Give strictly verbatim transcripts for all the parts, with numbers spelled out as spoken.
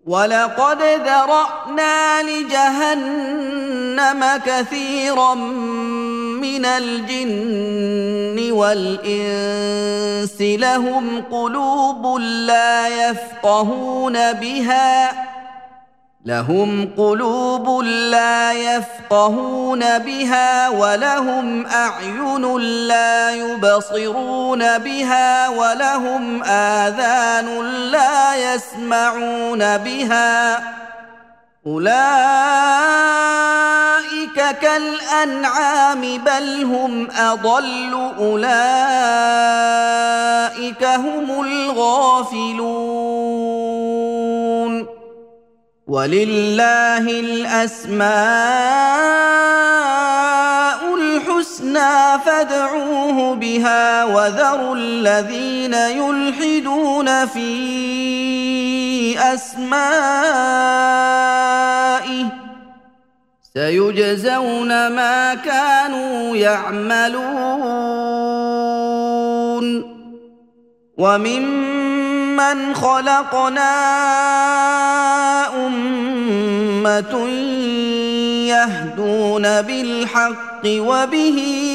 وَلَقَدْ ذَرَأْنَا لِجَهَنَّمَ كَثِيرًا مِنَ الْجِنِّ وَالْإِنسِ لَهُمْ قُلُوبٌ لَّا يَفْقَهُونَ بِهَا لهم قلوب لا يفقهون بها ولهم أعين لا يبصرون بها ولهم آذان لا يسمعون بها أولئك كالأنعام بل هم أضل أولئك هم الغافلون وَلِلَّهِ الْأَسْمَاءُ الْحُسْنَى فَادْعُوهُ بِهَا وَذَرُوا الَّذِينَ يُلْحِدُونَ فِي أَسْمَائِهِ سَيُجْزَوْنَ مَا كَانُوا يَعْمَلُونَ وَمِمَّنْ خَلَقْنَا أُمَّةٌ يَهْدُونَ بِالْحَقِّ وَبِهِ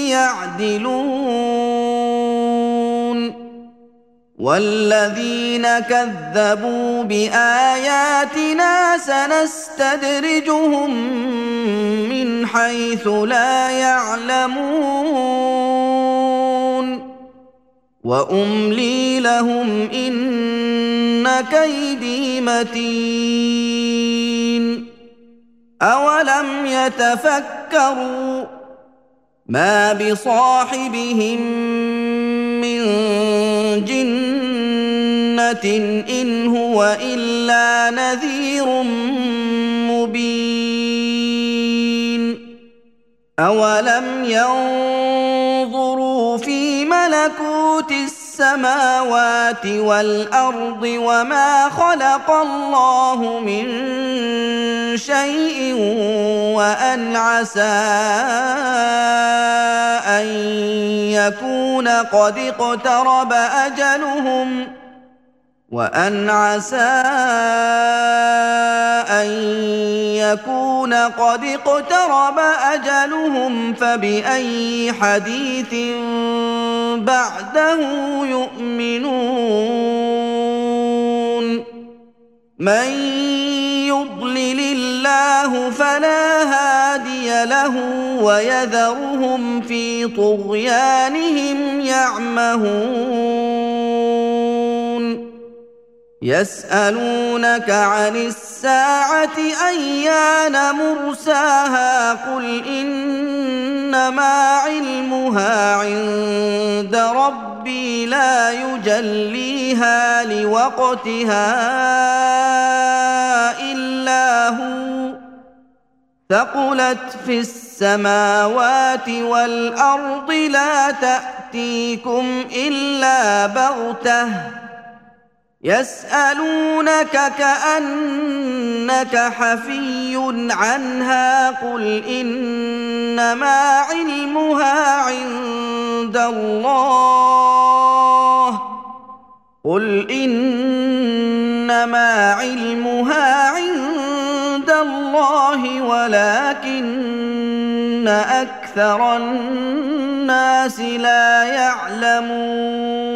يَعْدِلُونَ وَالَّذِينَ كَذَّبُوا بِآيَاتِنَا سَنَسْتَدْرِجُهُم مِّنْ حَيْثُ لَا يَعْلَمُونَ وَأُمْلِي لَهُمْ إِنَّ كَيْدِي مَتِينٌ أَوَلَمْ يَتَفَكَّرُوا مَا بِصَاحِبِهِم مِّن جِنَّةٍ إِنْ هُوَ إِلَّا نَذِيرٌ مُّبِينٌ أَوَلَمْ يَنظُرُوا فِي مَلَكُوتِ السَّمَاوَاتِ وَالْأَرْضِ وَمَا خَلَقَ اللَّهُ مِن شَيْءٍ وَأَنْ عَسَىٰ أَن يَكُونَ قَدِ اقْتَرَبَ أَجَلُهُمْ وَأَنْ عَسَىٰ أَن يَكُونَ قَدِ اقْتَرَبَ أَجَلُهُمْ فَبِأَيِّ حَدِيثٍ بَعْدَهُ يُؤْمِنُونَ مَن يُضْلِلِ اللَّهُ فَلَا هَادِيَ لَهُ وَيَذَرُهُمْ فِي طُغْيَانِهِمْ يَعْمَهُونَ يَسْأَلُونَكَ عَنِ السَّاعَةِ أَيَّانَ مُرْسَاهَا قُلْ إِنَّمَا عِلْمُهَا عِندَ رَبِّي لَا يُجَلِّيهَا لِوَقْتِهَا إِلَّا هُوَ ثَقُلَتْ فِي السَّمَاوَاتِ وَالْأَرْضِ لَا تَأْتِيكُمْ إِلَّا بَغْتَةً يَسْأَلُونَكَ كَأَنَّكَ حَفِيٌّ عَنْهَا قُلْ إِنَّمَا عِلْمُهَا عِندَ اللَّهِ قُلْ إِنَّمَا عِلْمُهَا عِندَ اللَّهِ وَلَكِنَّ أَكْثَرَ النَّاسِ لَا يَعْلَمُونَ